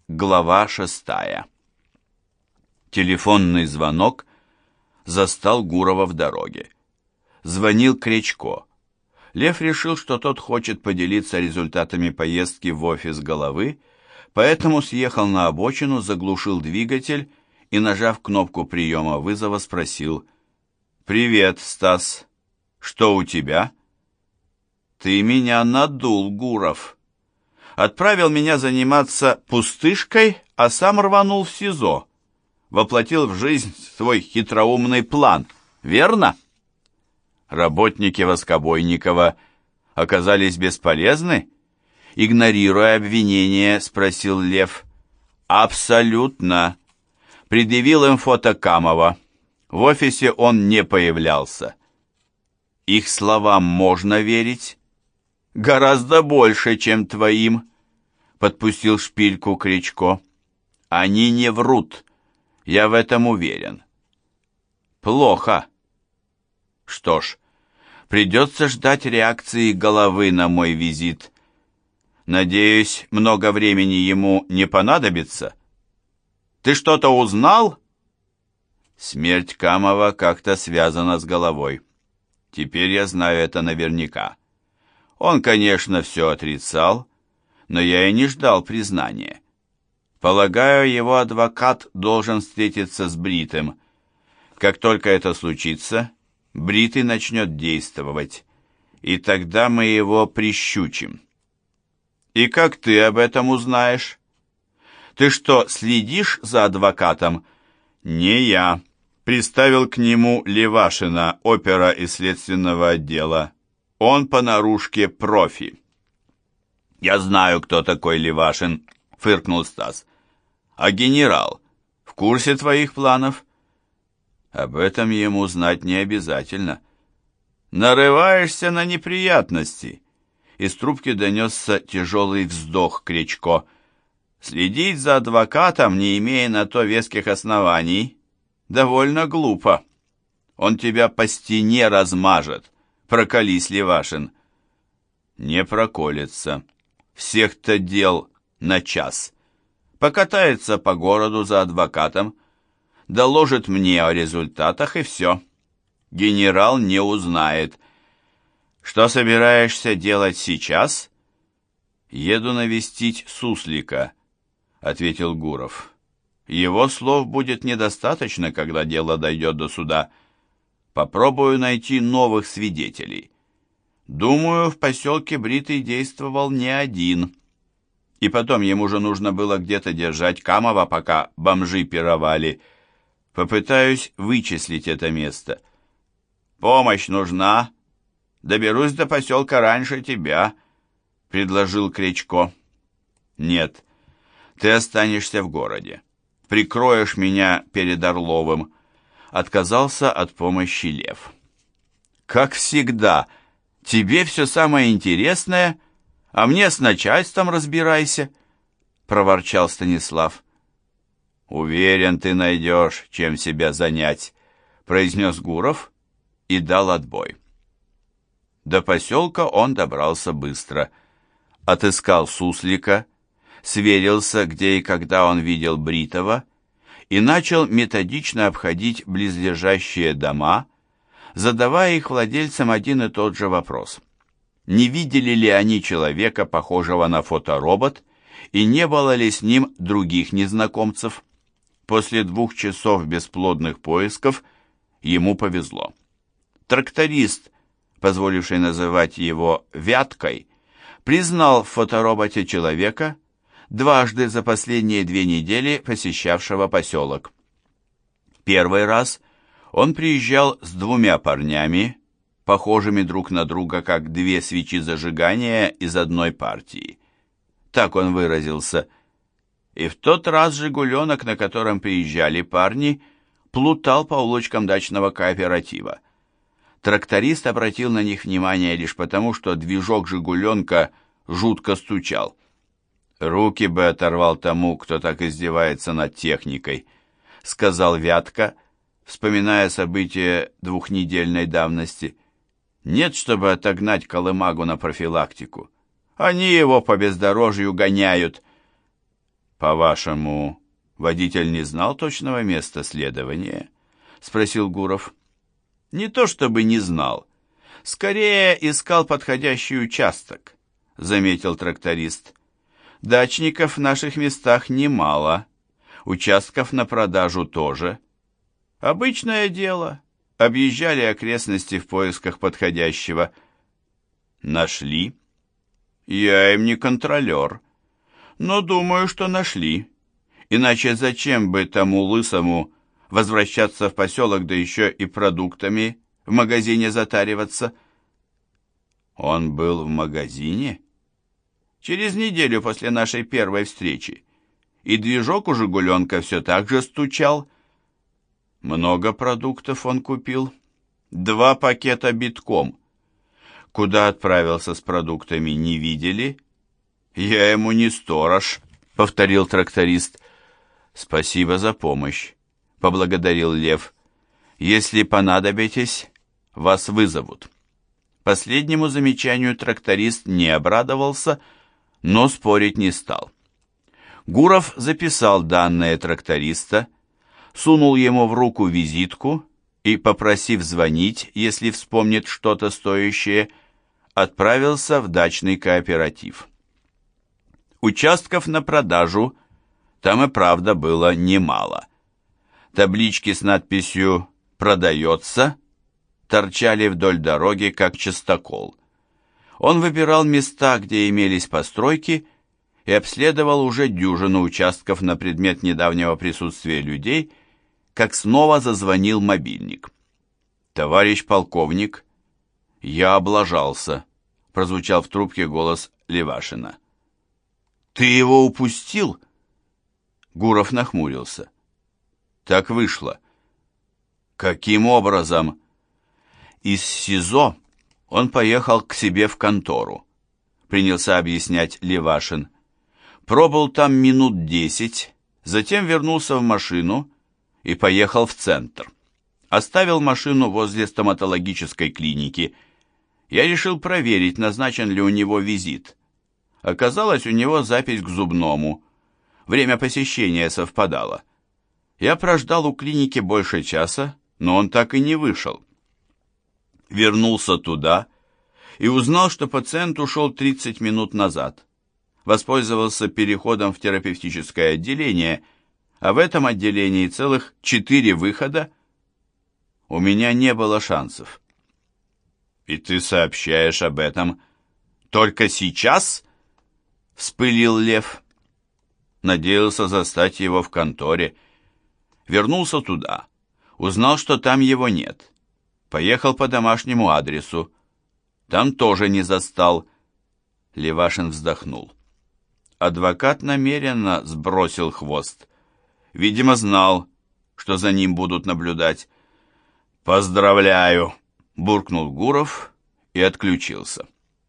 Глава 6. Телефонный звонок застал Гурова в дороге. Звонил Крячко. Лев решил, что тот хочет поделиться результатами поездки в офис Головы, поэтому съехал на обочину, заглушил двигатель и, нажав кнопку приема вызова, спросил: «Привет, Стас. Что у тебя?» «Ты меня надул, Гуров. Отправил меня заниматься пустышкой, а сам рванул в СИЗО. Воплотил в жизнь свой хитроумный план, верно?» Работники Воскобойникова оказались бесполезны? Игнорируя обвинение, спросил Лев. «Абсолютно. Предъявил им фото Камова. В офисе он не появлялся». «Их словам можно верить?» «Гораздо больше, чем твоим», — подпустил шпильку Крячко. «Они не врут. Я в этом уверен». «Плохо. Что ж, придется ждать реакции Головы на мой визит. Надеюсь, много времени ему не понадобится. Ты что-то узнал?» «Смерть Камова как-то связана с Головой. Теперь я знаю это наверняка. Он, конечно, все отрицал, но я и не ждал признания. Полагаю, его адвокат должен встретиться с Бритым. Как только это случится, Бритый начнет действовать, и тогда мы его прищучим». «И как ты об этом узнаешь? Ты что, следишь за адвокатом?» «Не я. Приставил к нему Левашина, опера из следственного отдела. Он по наружке профи». «Я знаю, кто такой Левашин», — фыркнул Стас. «А генерал в курсе твоих планов?» «Об этом ему знать не обязательно». «Нарываешься на неприятности». Из трубки донесся тяжелый вздох Крячко. «Следить за адвокатом, не имея на то веских оснований, довольно глупо. Он тебя по стене размажет. Проколись, Левашин». «Не проколется. Всех-то дел на час. Покатается по городу за адвокатом, доложит мне о результатах, и все. Генерал не узнает. Что собираешься делать сейчас?» «Еду навестить Суслика», — ответил Гуров. «Его слов будет недостаточно, когда дело дойдет до суда. Попробую найти новых свидетелей. Думаю, в поселке Бритый действовал не один. И потом ему же нужно было где-то держать Камова, пока бомжи пировали. Попытаюсь вычислить это место». «Помощь нужна? Доберусь до поселка раньше тебя», — предложил Крячко. «Нет, ты останешься в городе. Прикроешь меня перед Орловым», — отказался от помощи Лев. «Как всегда, тебе все самое интересное, а мне с начальством разбирайся», — проворчал Станислав. «Уверен, ты найдешь, чем себя занять», — произнес Гуров и дал отбой. До поселка он добрался быстро. Отыскал Суслика, сверился, где и когда он видел Бритова, и начал методично обходить близлежащие дома, задавая их владельцам один и тот же вопрос. Не видели ли они человека, похожего на фоторобот, и не было ли с ним других незнакомцев? После 2 часов бесплодных поисков ему повезло. Тракторист, позволивший называть его «Вяткой», признал в фотороботе человека, дважды за последние 2 недели посещавшего поселок. Первый раз он приезжал с 2 парнями, похожими друг на друга, как 2 свечи зажигания из одной партии. Так он выразился. И в тот раз «Жигуленок», на котором приезжали парни, плутал по улочкам дачного кооператива. Тракторист обратил на них внимание лишь потому, что движок «Жигуленка» жутко стучал. «Руки бы оторвал тому, кто так издевается над техникой», — сказал Вятка, вспоминая события 2-недельной давности. «Нет, чтобы отогнать Колымагу на профилактику. Они его по бездорожью гоняют». «По-вашему, водитель не знал точного места следования?» — спросил Гуров. «Не то чтобы не знал. Скорее искал подходящий участок», — заметил тракторист. «Дачников в наших местах немало, участков на продажу тоже. Обычное дело. Объезжали окрестности в поисках подходящего». «Нашли?» «Я им не контролер, но думаю, что нашли. Иначе зачем бы тому лысому возвращаться в поселок, да еще и продуктами в магазине затариваться?» «Он был в магазине?» «Через неделю после нашей первой встречи. И движок у «Жигуленка» все так же стучал». «Много продуктов он купил?» «2 пакета битком». «Куда отправился с продуктами, не видели?» «Я ему не сторож», — повторил тракторист. «Спасибо за помощь», — поблагодарил Лев. «Если понадобитесь, вас вызовут». Последнему замечанию тракторист не обрадовался, но спорить не стал. Гуров записал данные тракториста, сунул ему в руку визитку и, попросив звонить, если вспомнит что-то стоящее, отправился в дачный кооператив. Участков на продажу там и правда было немало. Таблички с надписью «Продается» торчали вдоль дороги, как частокол. Он выбирал места, где имелись постройки, и обследовал уже дюжину участков на предмет недавнего присутствия людей, как снова зазвонил мобильник. «Товарищ полковник, я облажался», — прозвучал в трубке голос Левашина. «Ты его упустил?» Гуров нахмурился. «Так вышло». «Каким образом?» «Из СИЗО он поехал к себе в контору», — принялся объяснять Левашин. «Пробыл там минут 10, затем вернулся в машину и поехал в центр. Оставил машину возле стоматологической клиники. Я решил проверить, назначен ли у него визит. Оказалось, у него запись к зубному. Время посещения совпадало. Я прождал у клиники больше часа, но он так и не вышел. Вернулся туда и узнал, что пациент ушел 30 минут назад. Воспользовался переходом в терапевтическое отделение, а в этом отделении целых 4 выхода. У меня не было шансов». «И ты сообщаешь об этом только сейчас?» — вспылил Лев. Надеялся застать его в конторе. Вернулся туда. Узнал, что там его нет. Поехал по домашнему адресу. Там тоже не застал. Левашин вздохнул. Адвокат намеренно сбросил хвост. Видимо, знал, что за ним будут наблюдать. «Поздравляю!» — буркнул Гуров и отключился.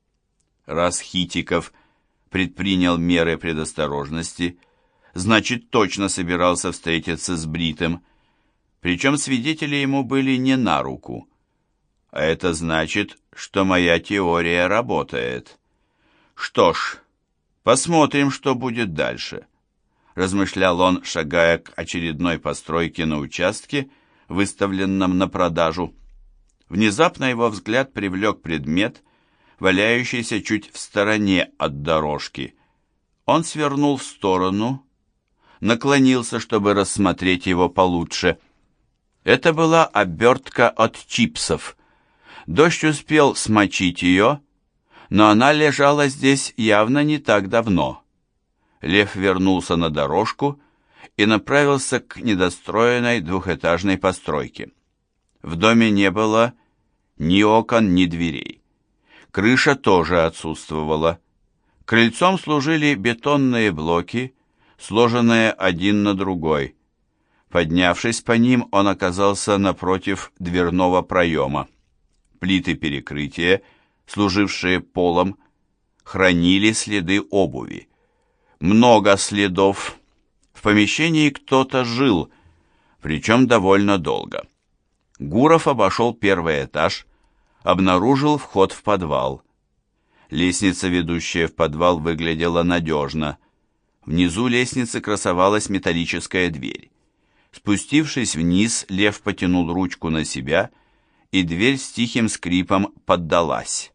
Раз Хитиков предпринял меры предосторожности, значит, точно собирался встретиться с Бритым, причем свидетели ему были не на руку. А это значит, что моя теория работает. Что ж, посмотрим, что будет дальше, размышлял он, шагая к очередной постройке на участке, выставленном на продажу. Внезапно его взгляд привлек предмет, валяющийся чуть в стороне от дорожки. Он свернул в сторону, наклонился, чтобы рассмотреть его получше. Это была обертка от чипсов. Дождь успел смочить ее, но она лежала здесь явно не так давно. Лев вернулся на дорожку и направился к недостроенной двухэтажной постройке. В доме не было ни окон, ни дверей. Крыша тоже отсутствовала. Крыльцом служили бетонные блоки, сложенные один на другой. Поднявшись по ним, он оказался напротив дверного проема. Плиты перекрытия, служившие полом, хранили следы обуви. Много следов. В помещении кто-то жил, причем довольно долго. Гуров обошел первый этаж, обнаружил вход в подвал. Лестница, ведущая в подвал, выглядела надежно. Внизу лестницы красовалась металлическая дверь. Спустившись вниз, Лев потянул ручку на себя, и дверь с тихим скрипом поддалась.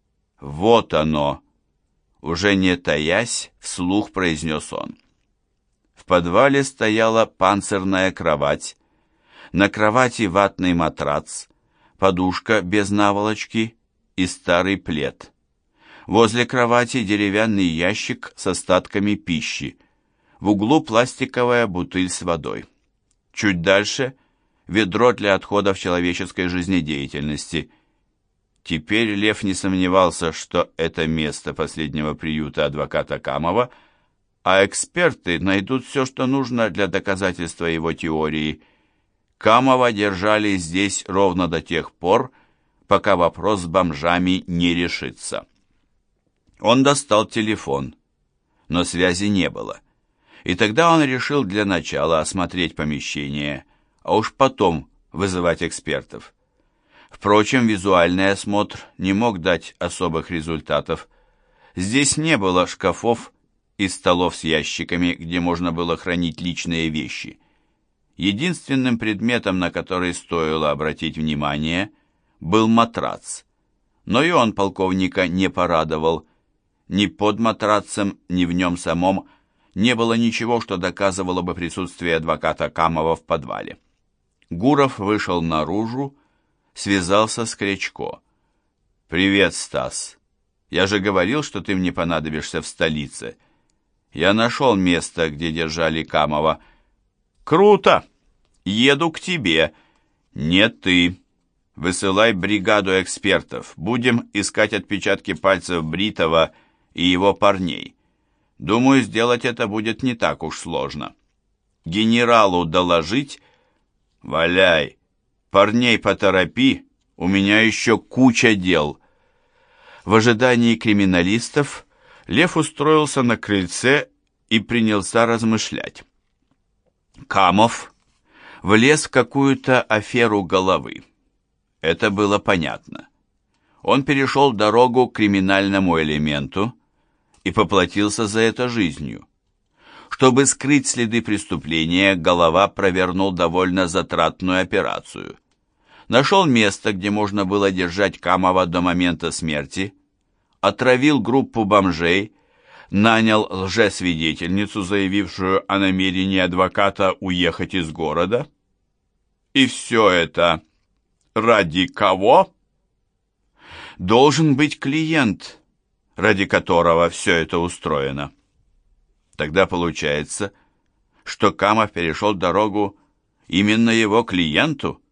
«Вот оно!» Уже не таясь, вслух произнес он. В подвале стояла панцирная кровать, на кровати ватный матрац, подушка без наволочки и старый плед. Возле кровати деревянный ящик с остатками пищи. В углу пластиковая бутыль с водой. Чуть дальше ведро для отходов человеческой жизнедеятельности. Теперь Лев не сомневался, что это место последнего приюта адвоката Камова, а эксперты найдут все, что нужно для доказательства его теории. Камова держали здесь ровно до тех пор, пока вопрос с бомжами не решится. Он достал телефон, но связи не было. И тогда он решил для начала осмотреть помещение, а уж потом вызывать экспертов. Впрочем, визуальный осмотр не мог дать особых результатов. Здесь не было шкафов и столов с ящиками, где можно было хранить личные вещи. Единственным предметом, на который стоило обратить внимание, был матрац. Но и он полковника не порадовал. Ни под матрацем, ни в нем самом не было ничего, что доказывало бы присутствие адвоката Камова в подвале. Гуров вышел наружу, связался с Крячко. «Привет, Стас. Я же говорил, что ты мне понадобишься в столице. Я нашел место, где держали Камова». «Круто! Еду к тебе». «Не ты. Высылай бригаду экспертов. Будем искать отпечатки пальцев Бритова и его парней. Думаю, сделать это будет не так уж сложно. Генералу доложить? Валяй. Парней поторопи, у меня еще куча дел». В ожидании криминалистов Лев устроился на крыльце и принялся размышлять. Камов влез в какую-то аферу головы. Это было понятно. Он перешел дорогу к криминальному элементу и поплатился за это жизнью. Чтобы скрыть следы преступления, Голова провернул довольно затратную операцию. Нашел место, где можно было держать Камова до момента смерти, отравил группу бомжей, нанял лжесвидетельницу, заявившую о намерении адвоката уехать из города. И все это ради кого? Должен быть клиент, ради которого все это устроено. Тогда получается, что Камов перешел дорогу именно его клиенту.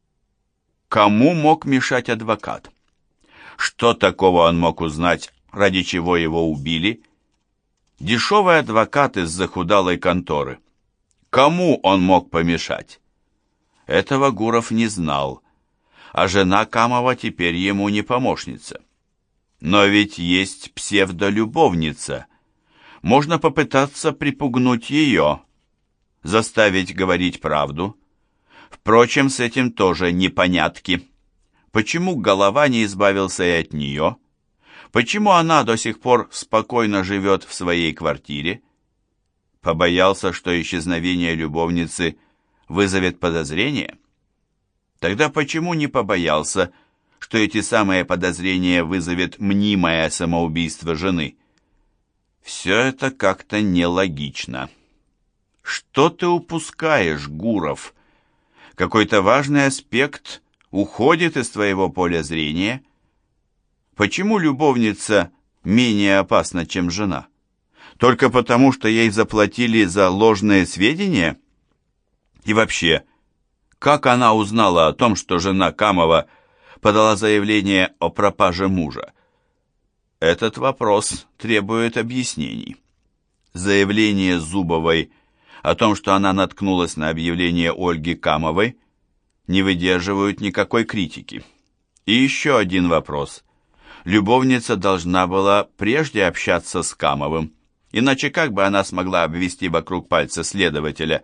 Кому мог мешать адвокат? Что такого он мог узнать, ради чего его убили? Дешевый адвокат из захудалой конторы. Кому он мог помешать? Этого Гуров не знал, а жена Камова теперь ему не помощница. Но ведь есть псевдолюбовница. Можно попытаться припугнуть ее, заставить говорить правду. Впрочем, с этим тоже непонятки. Почему Голова не избавился и от нее? Почему она до сих пор спокойно живет в своей квартире? Побоялся, что исчезновение любовницы вызовет подозрение? Тогда почему не побоялся, что эти самые подозрения вызовет мнимое самоубийство жены? Все это как-то нелогично. Что ты упускаешь, Гуров? Какой-то важный аспект уходит из твоего поля зрения? Почему любовница менее опасна, чем жена? Только потому, что ей заплатили за ложные сведения? И вообще, как она узнала о том, что жена Камова подала заявление о пропаже мужа? Этот вопрос требует объяснений. Заявление Зубовой о том, что она наткнулась на объявление Ольги Камовой, не выдерживают никакой критики. И еще один вопрос. Любовница должна была прежде общаться с Камовым, иначе как бы она смогла обвести вокруг пальца следователя?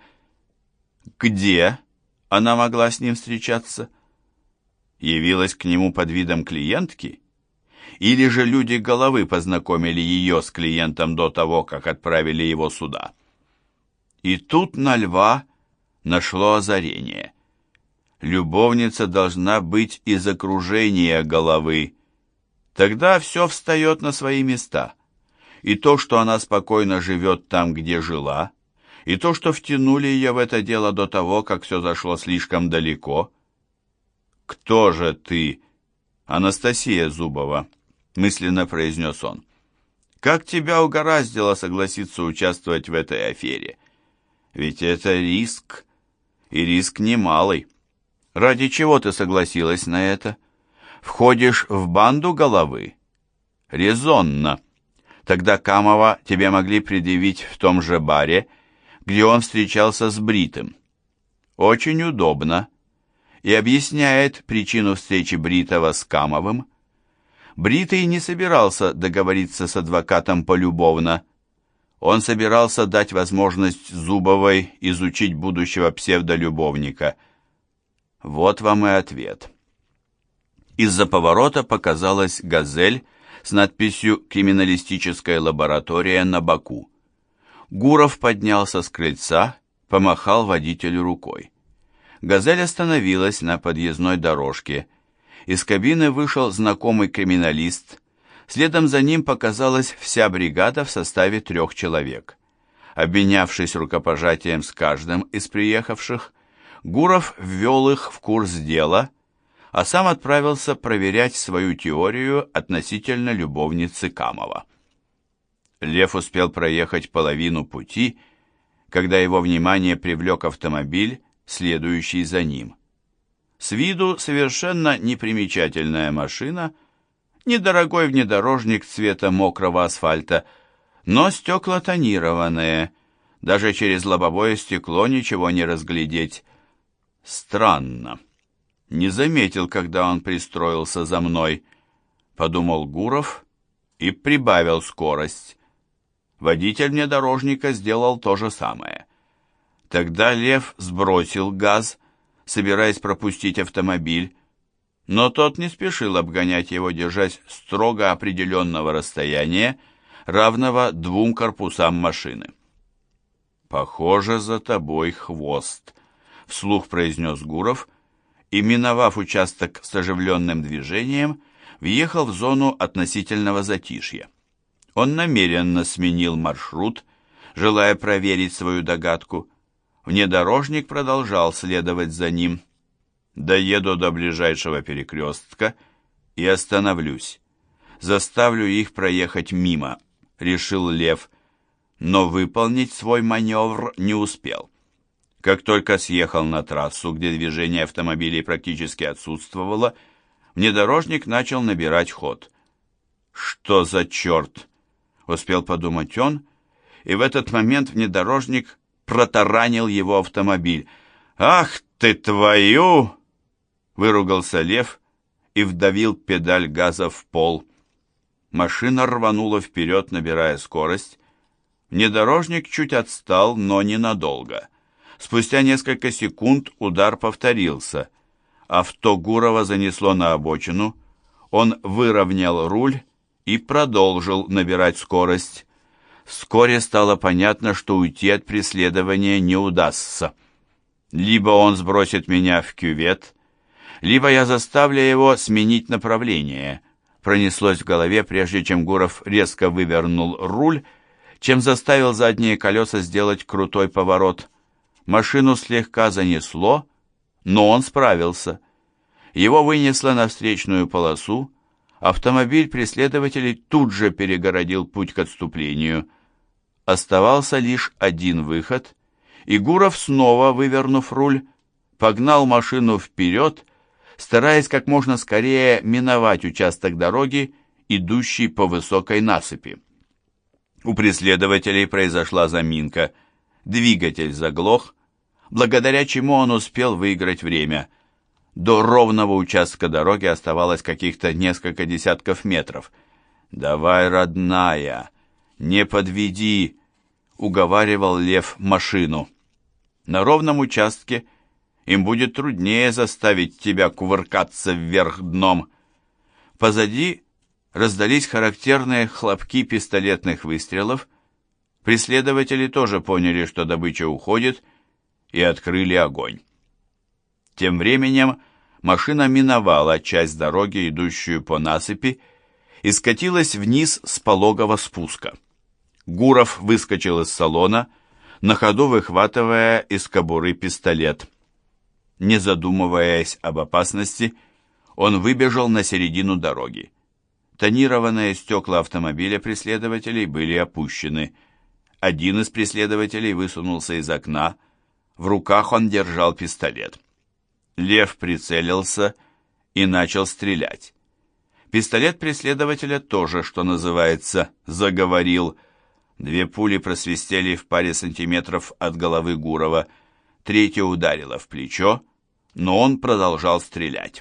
Где она могла с ним встречаться? Явилась к нему под видом клиентки? Или же люди головы познакомили ее с клиентом до того, как отправили его сюда. И тут на Льва нашло озарение. Любовница должна быть из окружения головы. Тогда все встает на свои места. И то, что она спокойно живет там, где жила, и то, что втянули ее в это дело до того, как все зашло слишком далеко. «Кто же ты, Анастасия Зубова?» — мысленно произнес он. «Как тебя угораздило согласиться участвовать в этой афере? Ведь это риск, и риск немалый. Ради чего ты согласилась на это? Входишь в банду головы? Резонно. Тогда Камова тебе могли предъявить в том же баре, где он встречался с Бритым. Очень удобно. И объясняет причину встречи Бритова с Камовым. Бритый не собирался договориться с адвокатом полюбовно. Он собирался дать возможность Зубовой изучить будущего псевдолюбовника. Вот вам и ответ. Из-за поворота показалась «Газель» с надписью «Криминалистическая лаборатория» на боку. Гуров поднялся с крыльца, помахал водителю рукой. «Газель» остановилась на подъездной дорожке. Из кабины вышел знакомый криминалист. Следом за ним показалась вся бригада в составе 3 человек. Обменявшись рукопожатием с каждым из приехавших, Гуров ввел их в курс дела, а сам отправился проверять свою теорию относительно любовницы Камова. Лев успел проехать половину пути, когда его внимание привлек автомобиль, следующий за ним. С виду совершенно непримечательная машина, недорогой внедорожник цвета мокрого асфальта, но стекла тонированные, даже через лобовое стекло ничего не разглядеть. Странно. Не заметил, когда он пристроился за мной, подумал Гуров и прибавил скорость. Водитель внедорожника сделал то же самое. Тогда Лев сбросил газ, собираясь пропустить автомобиль, но тот не спешил обгонять его, держась строго определенного расстояния, равного 2 корпусам машины. «Похоже, за тобой хвост», — вслух произнес Гуров, и, миновав участок с оживленным движением, въехал в зону относительного затишья. Он намеренно сменил маршрут, желая проверить свою догадку. Внедорожник продолжал следовать за ним. Доеду до ближайшего перекрестка и остановлюсь. Заставлю их проехать мимо, решил Лев, но выполнить свой маневр не успел. Как только съехал на трассу, где движение автомобилей практически отсутствовало, внедорожник начал набирать ход. «Что за черт?» — успел подумать он, и в этот момент внедорожник протаранил его автомобиль. «Ах ты твою!» — выругался Лев и вдавил педаль газа в пол. Машина рванула вперед, набирая скорость. Внедорожник чуть отстал, но ненадолго. Спустя несколько секунд удар повторился. Авто Гурова занесло на обочину. Он выровнял руль и продолжил набирать скорость. Вскоре стало понятно, что уйти от преследования не удастся. Либо он сбросит меня в кювет, либо я заставлю его сменить направление. Пронеслось в голове, прежде чем Гуров резко вывернул руль, чем заставил задние колеса сделать крутой поворот. Машину слегка занесло, но он справился. Его вынесло на встречную полосу. Автомобиль преследователей тут же перегородил путь к отступлению. Оставался лишь один выход, и Гуров, снова вывернув руль, погнал машину вперед, стараясь как можно скорее миновать участок дороги, идущий по высокой насыпи. У преследователей произошла заминка. Двигатель заглох, благодаря чему он успел выиграть время. До ровного участка дороги оставалось каких-то несколько десятков метров. «Давай, родная, не подведи», — уговаривал Лев машину. «На ровном участке им будет труднее заставить тебя кувыркаться вверх дном». Позади раздались характерные хлопки пистолетных выстрелов. Преследователи тоже поняли, что добыча уходит, и открыли огонь. Тем временем машина миновала часть дороги, идущую по насыпи, и скатилась вниз с пологого спуска. Гуров выскочил из салона, на ходу выхватывая из кобуры пистолет. Не задумываясь об опасности, он выбежал на середину дороги. Тонированные стекла автомобиля преследователей были опущены. Один из преследователей высунулся из окна. В руках он держал пистолет. Лев прицелился и начал стрелять. Пистолет преследователя тоже, что называется, заговорил. 2 пули просвистели в паре сантиметров от головы Гурова. 3-я ударила в плечо, но он продолжал стрелять.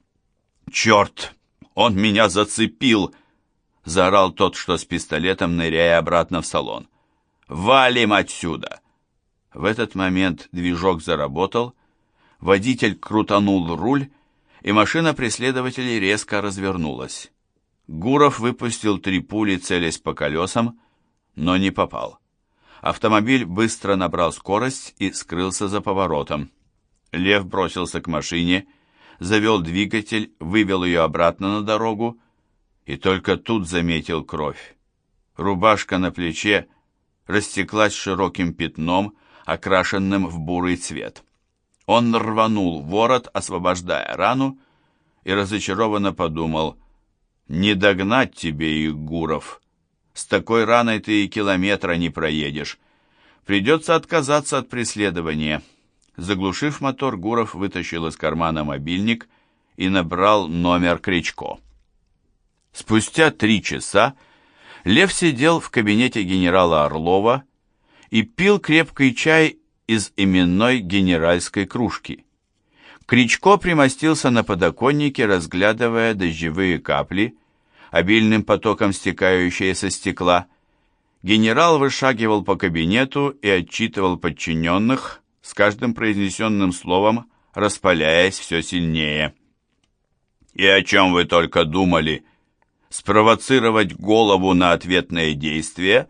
«Черт! Он меня зацепил!» — заорал тот, что с пистолетом, ныряя обратно в салон. «Валим отсюда!» В этот момент движок заработал, водитель крутанул руль, и машина преследователей резко развернулась. Гуров выпустил 3 пули, целясь по колесам, но не попал. Автомобиль быстро набрал скорость и скрылся за поворотом. Лев бросился к машине, завел двигатель, вывел ее обратно на дорогу и только тут заметил кровь. Рубашка на плече растеклась широким пятном, окрашенным в бурый цвет. Он рванул ворот, освобождая рану, и разочарованно подумал: «Не догнать тебе их, Гуров. С такой раной ты и километра не проедешь. Придется отказаться от преследования». Заглушив мотор, Гуров вытащил из кармана мобильник и набрал номер Кричко. Спустя 3 часа Лев сидел в кабинете генерала Орлова и пил крепкий чай из именной генеральской кружки. Кричко примостился на подоконнике, разглядывая дождевые капли, обильным потоком стекающие со стекла. Генерал вышагивал по кабинету и отчитывал подчиненных, с каждым произнесенным словом распаляясь все сильнее. «И о чем вы только думали? Спровоцировать голову на ответное действие?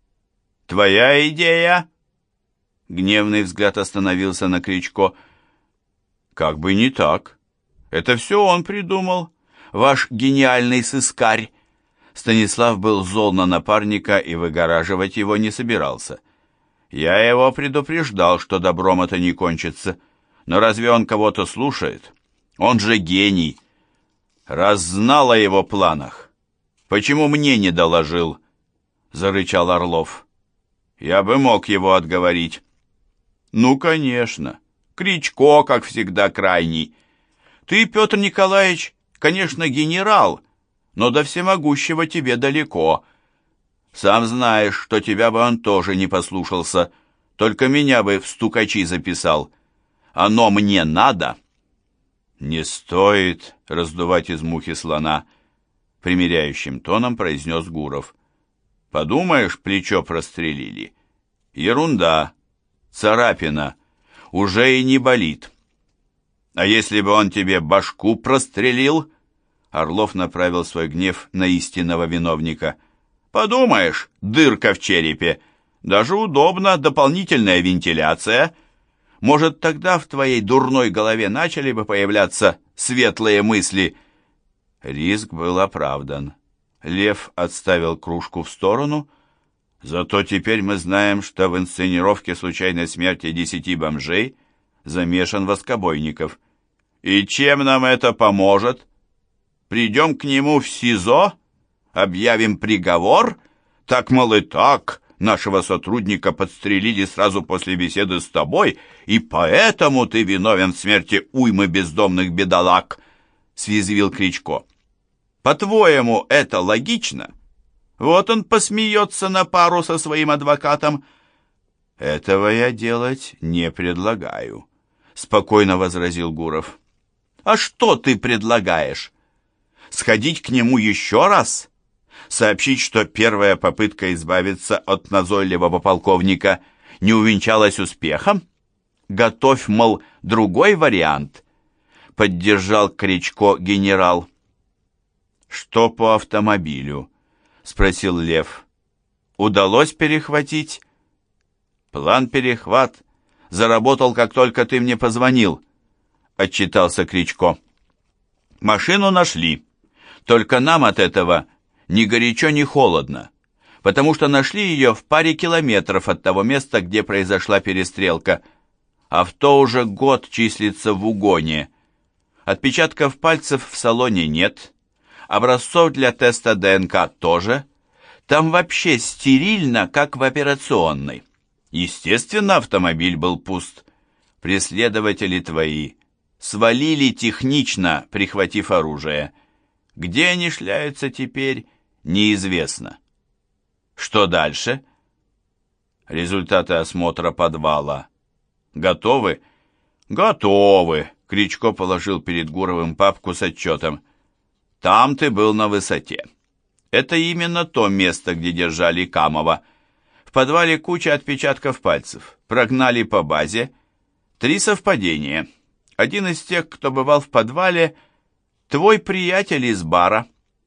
Твоя идея?» Гневный взгляд остановился на Кричко. «Как бы не так. Это все он придумал, ваш гениальный сыскарь». Станислав был зол на напарника и выгораживать его не собирался. «Я его предупреждал, что добром это не кончится. Но разве он кого-то слушает? Он же гений. Раз знал о его планах, почему мне не доложил?» — зарычал Орлов. «Я бы мог его отговорить». «Ну, конечно. Кричко, как всегда, крайний. Ты, Петр Николаевич, конечно, генерал, но до всемогущего тебе далеко. Сам знаешь, что тебя бы он тоже не послушался, только меня бы в стукачи записал. Оно мне надо». «Не стоит раздувать из мухи слона», — примиряющим тоном произнес Гуров. «Подумаешь, плечо прострелили. Ерунда, царапина, уже и не болит. А если бы он тебе башку прострелил?» Орлов направил свой гнев на истинного виновника. «Подумаешь, дырка в черепе. Даже удобно, дополнительная вентиляция. Может, тогда в твоей дурной голове начали бы появляться светлые мысли». Риск был оправдан. Лев отставил кружку в сторону. «Зато теперь мы знаем, что в инсценировке случайной смерти 10 бомжей замешан Воскобойников. И чем нам это поможет? Придем к нему в СИЗО? Объявим приговор? Так, мол, и так, нашего сотрудника подстрелили сразу после беседы с тобой, и поэтому ты виновен в смерти уймы бездомных бедолаг», — съязвил Кричко. «По-твоему, это логично? Вот он посмеется на пару со своим адвокатом». «Этого я делать не предлагаю», — спокойно возразил Гуров. «А что ты предлагаешь? Сходить к нему еще раз? Сообщить, что первая попытка избавиться от назойливого полковника не увенчалась успехом? Готовь, мол, другой вариант», — поддержал Кричко генерал. «Что по автомобилю?» — спросил Лев. «Удалось перехватить?» «План перехват заработал, как только ты мне позвонил», — отчитался Кричко. «Машину нашли, только нам от этого ни горячо, ни холодно, потому что нашли ее в паре километров от того места, где произошла перестрелка. Авто уже год числится в угоне. Отпечатков пальцев в салоне нет, образцов для теста ДНК тоже. Там вообще стерильно, как в операционной. Естественно, автомобиль был пуст. Преследователи твои свалили технично, прихватив оружие. Где они шляются теперь, неизвестно. Что дальше? Результаты осмотра подвала. Готовы? Готовы. Кричко положил перед Гуровым папку с отчетом. Там ты был на высоте. Это именно то место, где держали Камова. В подвале куча отпечатков пальцев. Прогнали по базе. 3 совпадения. Один из тех, кто бывал в подвале, твой приятель из бара.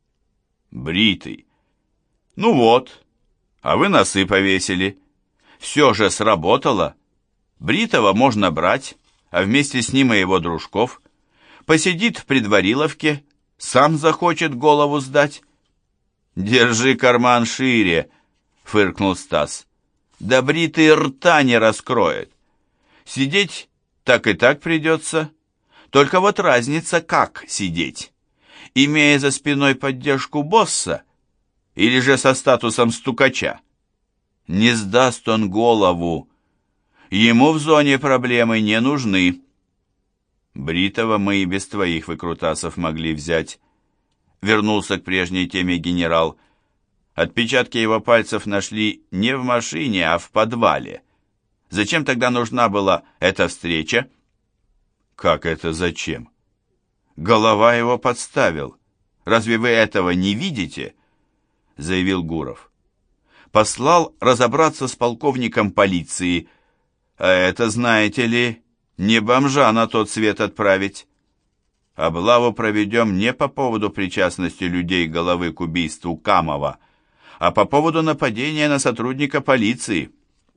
Бритый. Ну вот. А вы носы повесили. Все же сработало. Бритого можно брать, а вместе с ним и его дружков. Посидит в предвариловке, сам захочет голову сдать. «Держи карман шире», — фыркнул Стас. «Да бритый рта не раскроет. Сидеть так и так придется. Только вот разница, как сидеть. Имея за спиной поддержку босса или же со статусом стукача. Не сдаст он голову. Ему в зоне проблемы не нужны». «Бритого мы и без твоих выкрутасов могли взять», — вернулся к прежней теме генерал. «Отпечатки его пальцев нашли не в машине, а в подвале. Зачем тогда нужна была эта встреча?» «Как это зачем?» «Голова его подставил. Разве вы этого не видите?» — заявил Гуров. «Послал разобраться с полковником полиции. А это, знаете ли, не бомжа на тот свет отправить. Облаву проведем не по поводу причастности людей головы к убийству Камова, а по поводу нападения на сотрудника полиции.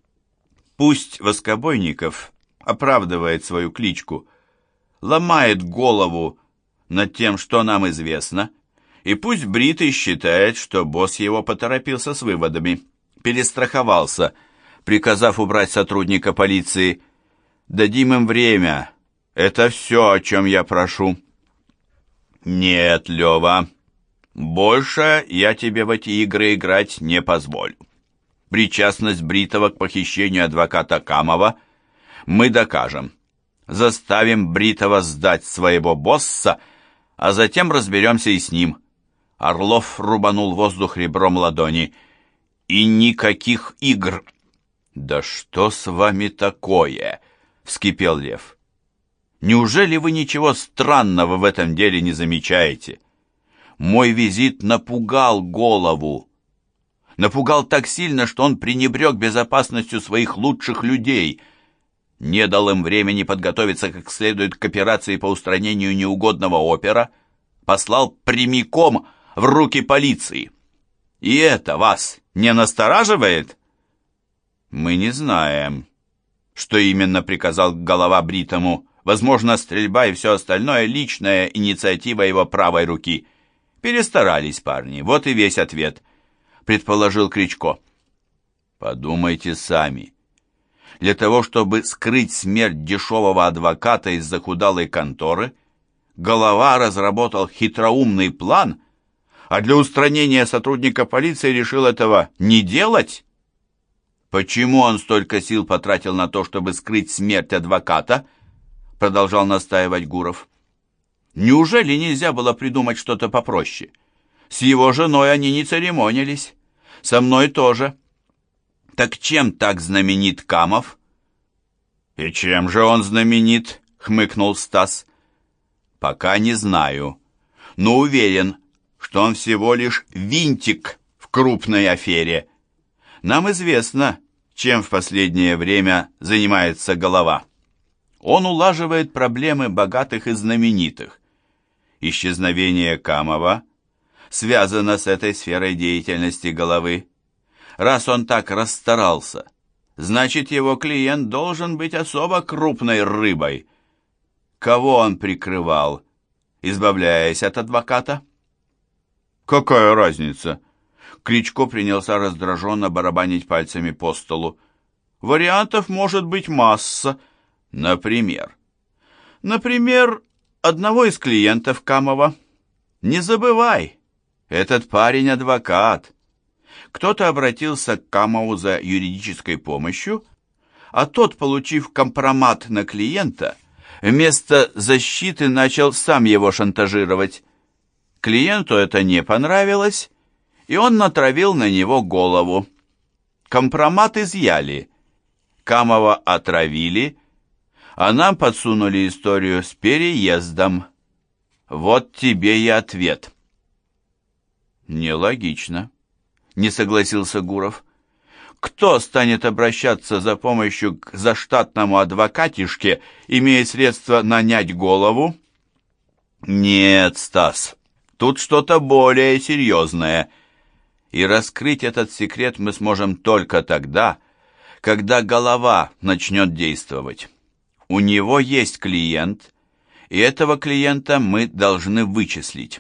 Пусть Воскобойников оправдывает свою кличку, ломает голову над тем, что нам известно, и пусть Бритый считает, что босс его поторопился с выводами, перестраховался, приказав убрать сотрудника полиции. Дадим им время. Это все, о чем я прошу». «Нет, Лева, больше я тебе в эти игры играть не позволю. Причастность Бритова к похищению адвоката Камова мы докажем. Заставим Бритова сдать своего босса, а затем разберемся и с ним». Орлов рубанул воздух ребром ладони. «И никаких игр». «Да что с вами такое?» — вскипел Лев. «Неужели вы ничего странного в этом деле не замечаете? Мой визит напугал голову. Напугал так сильно, что он пренебрег безопасностью своих лучших людей, не дал им времени подготовиться как следует к операции по устранению неугодного опера, послал прямиком в руки полиции. И это вас не настораживает?» «Мы не знаем, что именно приказал голова Бритому. Возможно, стрельба и все остальное — личная инициатива его правой руки. Перестарались парни, вот и весь ответ», — предположил Кричко. «Подумайте сами. Для того, чтобы скрыть смерть дешевого адвоката из захудалой конторы, голова разработал хитроумный план, а для устранения сотрудника полиции решил этого не делать? Почему он столько сил потратил на то, чтобы скрыть смерть адвоката?» — продолжал настаивать Гуров. «Неужели нельзя было придумать что-то попроще? С его женой они не церемонились. Со мной тоже. Так чем так знаменит Камов?» «И чем же он знаменит?» — хмыкнул Стас. «Пока не знаю, но уверен, что он всего лишь винтик в крупной афере. Нам известно, чем в последнее время занимается голова. Он улаживает проблемы богатых и знаменитых. Исчезновение Камова связано с этой сферой деятельности головы. Раз он так расстарался, значит, его клиент должен быть особо крупной рыбой. Кого он прикрывал, избавляясь от адвоката? Какая разница? Кричко принялся раздраженно барабанить пальцами по столу. Вариантов может быть масса. Например, одного из клиентов Камова. Не забывай, этот парень адвокат. Кто-то обратился к Камову за юридической помощью, а тот, получив компромат на клиента, вместо защиты начал сам его шантажировать. Клиенту это не понравилось, и он натравил на него голову. Компромат изъяли, Камова отравили, а нам подсунули историю с переездом. Вот тебе и ответ. Нелогично, не согласился Гуров. Кто станет обращаться за помощью к заштатному адвокатишке, имея средства нанять голову? Нет, Стас, тут что-то более серьезное. И раскрыть этот секрет мы сможем только тогда, когда голова начнет действовать. У него есть клиент, и этого клиента мы должны вычислить.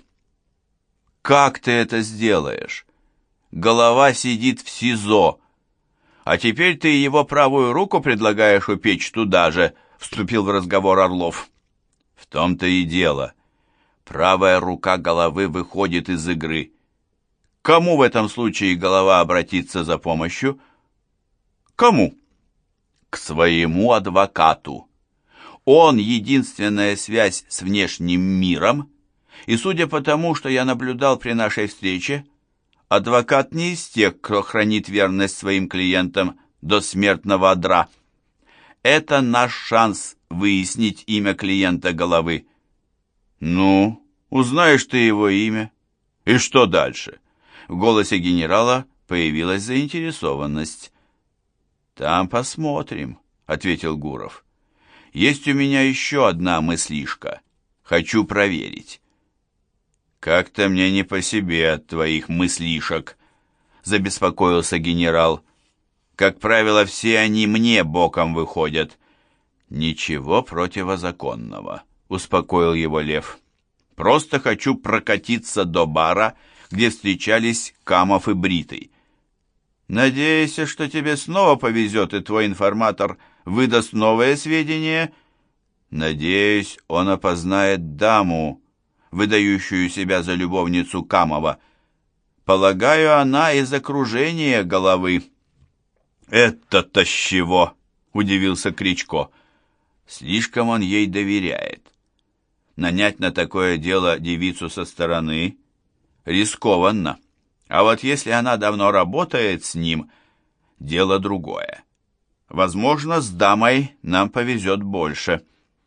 Как ты это сделаешь? Голова сидит в СИЗО, а теперь ты его правую руку предлагаешь упечь туда же, вступил в разговор Орлов. В том-то и дело. Правая рука головы выходит из игры. Кому в этом случае голова обратится за помощью? Кому? К своему адвокату. Он единственная связь с внешним миром, и судя по тому, что я наблюдал при нашей встрече, адвокат не из тех, кто хранит верность своим клиентам до смертного одра. Это наш шанс выяснить имя клиента головы. Ну, узнаешь ты его имя. И что дальше? В голосе генерала появилась заинтересованность. Там посмотрим, ответил Гуров. Есть у меня еще одна мыслишка. Хочу проверить. Как-то мне не по себе от твоих мыслишек, забеспокоился генерал. Как правило, все они мне боком выходят. Ничего противозаконного, успокоил его Лев. Просто хочу прокатиться до бара, где встречались Камов и Бритый. Надеюсь, что тебе снова повезет, и твой информатор выдаст новые сведения. Надеюсь, он опознает даму, выдающую себя за любовницу Камова. Полагаю, она из окружения головы. «Это-то с чего?» — удивился Кричко. «Слишком он ей доверяет. Нанять на такое дело девицу со стороны рискованно. А вот если она давно работает с ним, дело другое. Возможно, с дамой нам повезет больше».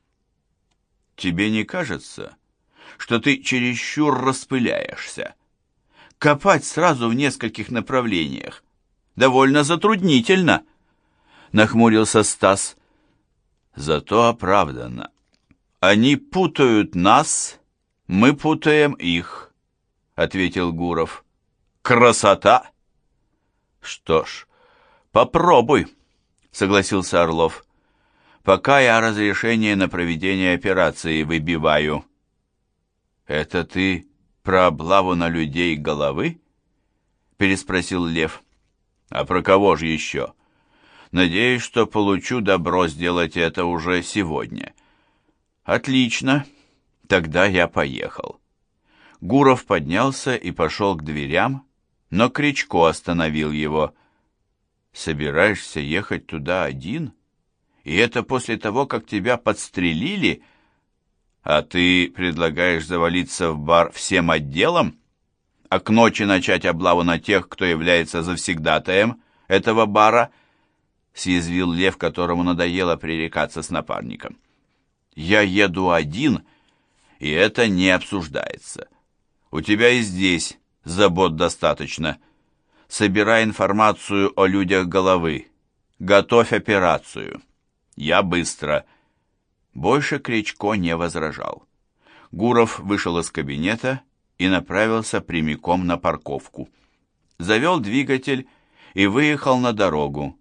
«Тебе не кажется, что ты чересчур распыляешься? Копать сразу в нескольких направлениях довольно затруднительно», — нахмурился Стас. «Зато оправданно. Они путают нас, мы путаем их», — ответил Гуров. «Красота!» «Что ж, попробуй», — согласился Орлов. «Пока я разрешение на проведение операции выбиваю». «Это ты про облаву на людей головы?» — переспросил Лев. «А про кого же еще? Надеюсь, что получу добро сделать это уже сегодня». «Отлично, тогда я поехал». Гуров поднялся и пошел к дверям, но Кричко остановил его. «Собираешься ехать туда один? И это после того, как тебя подстрелили? А ты предлагаешь завалиться в бар всем отделом? А к ночи начать облаву на тех, кто является завсегдатаем этого бара?» Съязвил Лев, которому надоело пререкаться с напарником. «Я еду один, и это не обсуждается. У тебя и здесь забот достаточно. Собирай информацию о людях головы. Готовь операцию. Я быстро». Больше Кричко не возражал. Гуров вышел из кабинета и направился прямиком на парковку. Завел двигатель и выехал на дорогу.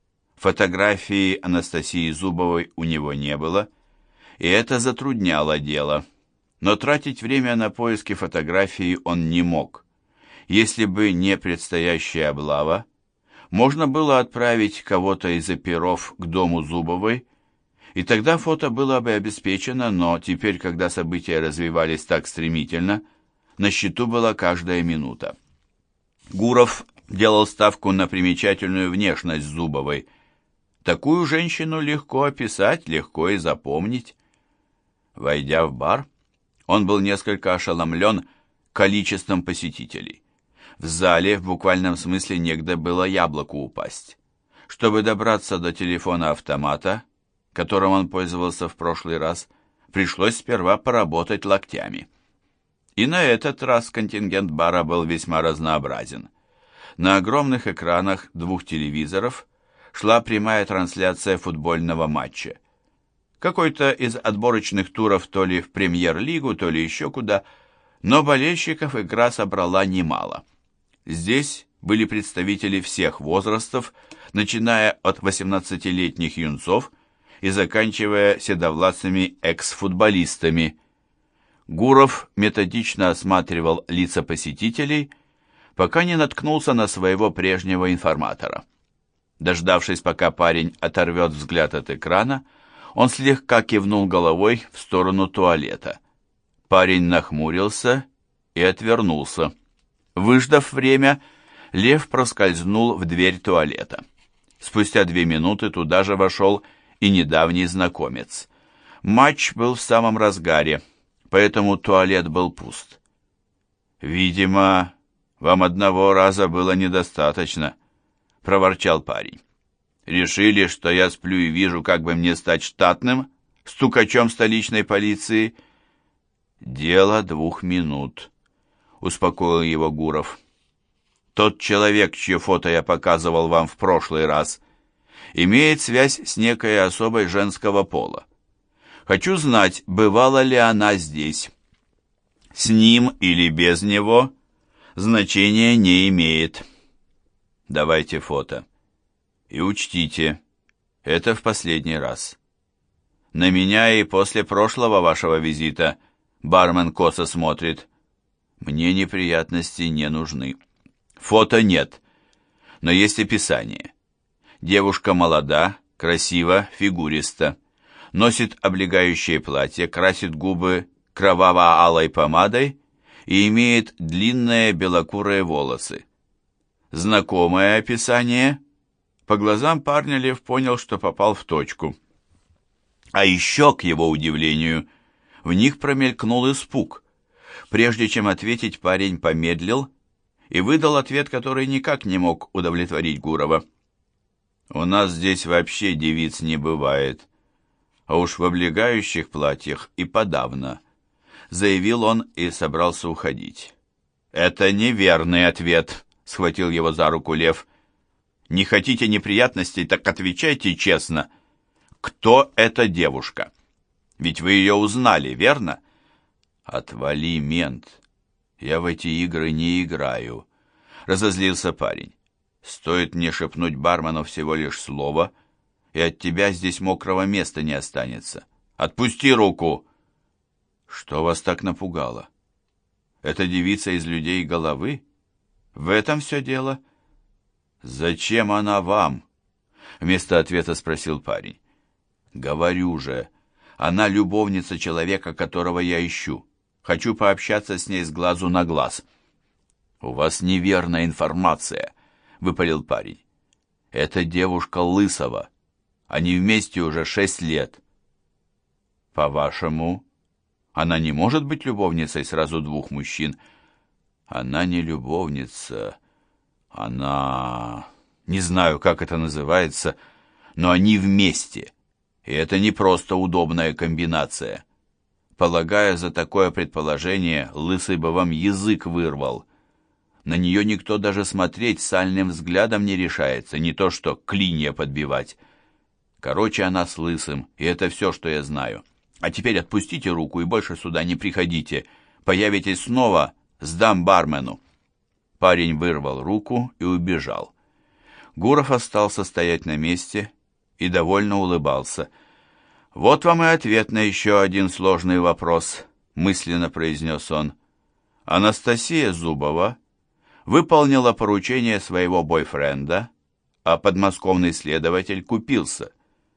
Фотографии Анастасии Зубовой у него не было, и это затрудняло дело. Но тратить время на поиски фотографии он не мог. Если бы не предстоящая облава, можно было отправить кого-то из оперов к дому Зубовой, и тогда фото было бы обеспечено, но теперь, когда события развивались так стремительно, на счету была каждая минута. Гуров делал ставку на примечательную внешность Зубовой. Такую женщину легко описать, легко и запомнить. Войдя в бар, он был несколько ошеломлен количеством посетителей. В зале в буквальном смысле негде было яблоку упасть. Чтобы добраться до телефона-автомата, которым он пользовался в прошлый раз, пришлось сперва поработать локтями. И на этот раз контингент бара был весьма разнообразен. На огромных экранах двух телевизоров шла прямая трансляция футбольного матча. Какой-то из отборочных туров то ли в премьер-лигу, то ли еще куда, но болельщиков игра собрала немало. Здесь были представители всех возрастов, начиная от 18-летних юнцов и заканчивая седовласыми экс-футболистами. Гуров методично осматривал лица посетителей, пока не наткнулся на своего прежнего информатора. Дождавшись, пока парень оторвет взгляд от экрана, он слегка кивнул головой в сторону туалета. Парень нахмурился и отвернулся. Выждав время, Лев проскользнул в дверь туалета. Спустя 2 минуты туда же вошел и недавний знакомец. Матч был в самом разгаре, поэтому туалет был пуст. «Видимо, вам одного раза было недостаточно», — проворчал парень. «Решили, что я сплю и вижу, как бы мне стать штатным стукачом столичной полиции?» «Дело 2 минут», — успокоил его Гуров. «Тот человек, чье фото я показывал вам в прошлый раз, имеет связь с некой особой женского пола. Хочу знать, бывала ли она здесь. С ним или без него значения не имеет. Давайте фото. И учтите, это в последний раз. На меня и после прошлого вашего визита бармен косо смотрит. Мне неприятности не нужны. Фото нет, но есть описание. Девушка молода, красива, фигуриста. Носит облегающее платье, красит губы кроваво-алой помадой и имеет длинные белокурые волосы. Знакомое описание? По глазам парня Лев понял, что попал в точку. А еще, к его удивлению, в них промелькнул испуг. Прежде чем ответить, парень помедлил и выдал ответ, который никак не мог удовлетворить Гурова. «У нас здесь вообще девиц не бывает, а уж в облегающих платьях и подавно», — заявил он и собрался уходить. «Это неверный ответ», — схватил его за руку Лев. «Не хотите неприятностей, так отвечайте честно. Кто эта девушка? Ведь вы ее узнали, верно?» «Отвали, мент. Я в эти игры не играю», — разозлился парень. «Стоит мне шепнуть бармену всего лишь слово, и от тебя здесь мокрого места не останется. Отпусти руку!» «Что вас так напугало? Эта девица из людей головы? В этом все дело?» «Зачем она вам?» — вместо ответа спросил парень. «Говорю же, она любовница человека, которого я ищу. Хочу пообщаться с ней с глазу на глаз». «У вас неверная информация», — выпалил парень. «Это девушка Лысого. Они вместе уже 6 лет». «По-вашему, она не может быть любовницей сразу 2 мужчин?» «Она не любовница. Она... не знаю, как это называется, но они вместе. И это не просто удобная комбинация. Полагая за такое предположение, Лысый бы вам язык вырвал. На нее никто даже смотреть сальным взглядом не решается, не то что клинья подбивать. Короче, она с Лысым, и это все, что я знаю. А теперь отпустите руку и больше сюда не приходите. Появитесь снова, Сдам бармену». Парень вырвал руку и убежал. Гуров остался стоять на месте и довольно улыбался. «Вот вам и ответ на еще один сложный вопрос», — мысленно произнес он. Анастасия Зубова выполнила поручение своего бойфренда, а подмосковный следователь купился.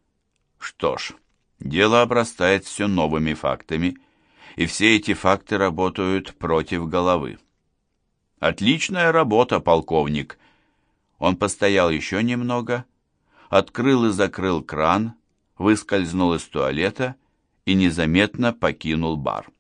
Что ж, дело обрастает все новыми фактами, и все эти факты работают против Головы. «Отличная работа, полковник!» Он постоял еще немного, открыл и закрыл кран, выскользнул из туалета и незаметно покинул бар.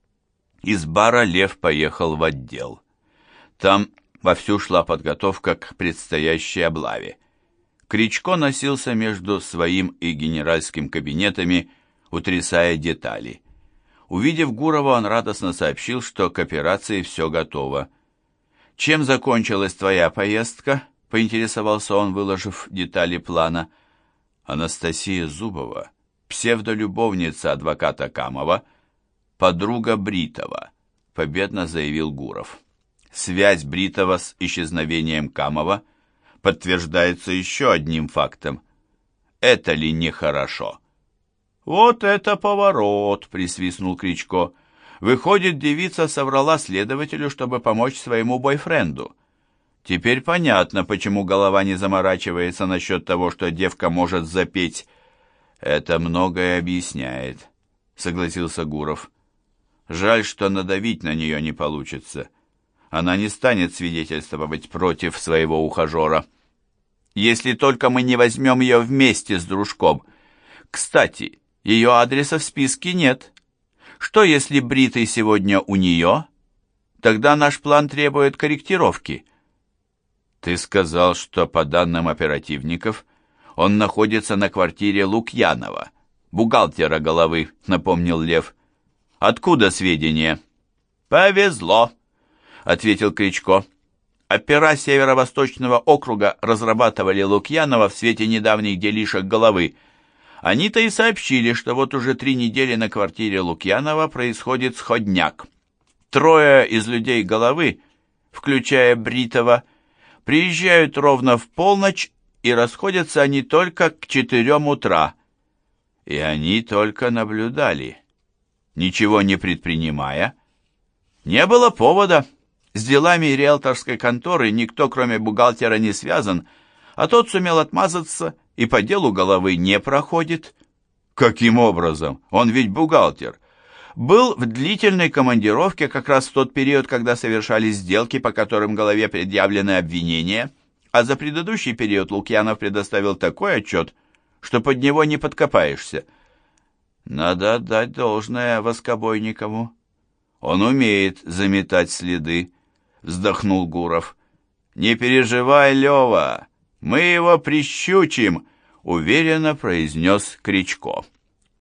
Из бара Лев поехал в отдел. Там вовсю шла подготовка к предстоящей облаве. Кричко носился между своим и генеральским кабинетами, утрясая детали. Увидев Гурова, он радостно сообщил, что к операции все готово. «Чем закончилась твоя поездка?» — поинтересовался он, выложив детали плана. Анастасия Зубова, псевдолюбовница адвоката Камова, подруга Бритова, победно заявил Гуров. Связь Бритова с исчезновением Камова подтверждается еще одним фактом. Это ли нехорошо? «Вот это поворот!» — присвистнул Кричко. «Выходит, девица соврала следователю, чтобы помочь своему бойфренду. Теперь понятно, почему Голова не заморачивается насчет того, что девка может запеть». «Это многое объясняет», — согласился Гуров. «Жаль, что надавить на нее не получится. Она не станет свидетельствовать против своего ухажера. Если только мы не возьмем ее вместе с дружком. Кстати, ее адреса в списке нет. Что, если Бритый сегодня у нее? Тогда наш план требует корректировки». «Ты сказал, что, по данным оперативников, он находится на квартире Лукьянова, бухгалтера Головы», — напомнил Лев. «Откуда сведения?» «Повезло», — ответил Кричко. «Опера Северо-Восточного округа разрабатывали Лукьянова в свете недавних делишек Головы. Они-то и сообщили, что вот уже 3 недели на квартире Лукьянова происходит сходняк. 3 из людей Головы, включая Бритова, приезжают ровно в полночь, и расходятся они только к 4 утра. И они только наблюдали, ничего не предпринимая. Не было повода. С делами риэлторской конторы никто, кроме бухгалтера, не связан, а тот сумел отмазаться и по делу Головы не проходит». «Каким образом? Он ведь бухгалтер». «Был в длительной командировке как раз в тот период, когда совершались сделки, по которым Голове предъявлены обвинения, а за предыдущий период Лукьянов предоставил такой отчет, что под него не подкопаешься». «Надо отдать должное Воскобойникову. Он умеет заметать следы», — вздохнул Гуров. «Не переживай, Лева, мы его прищучим», — уверенно произнес Кричко.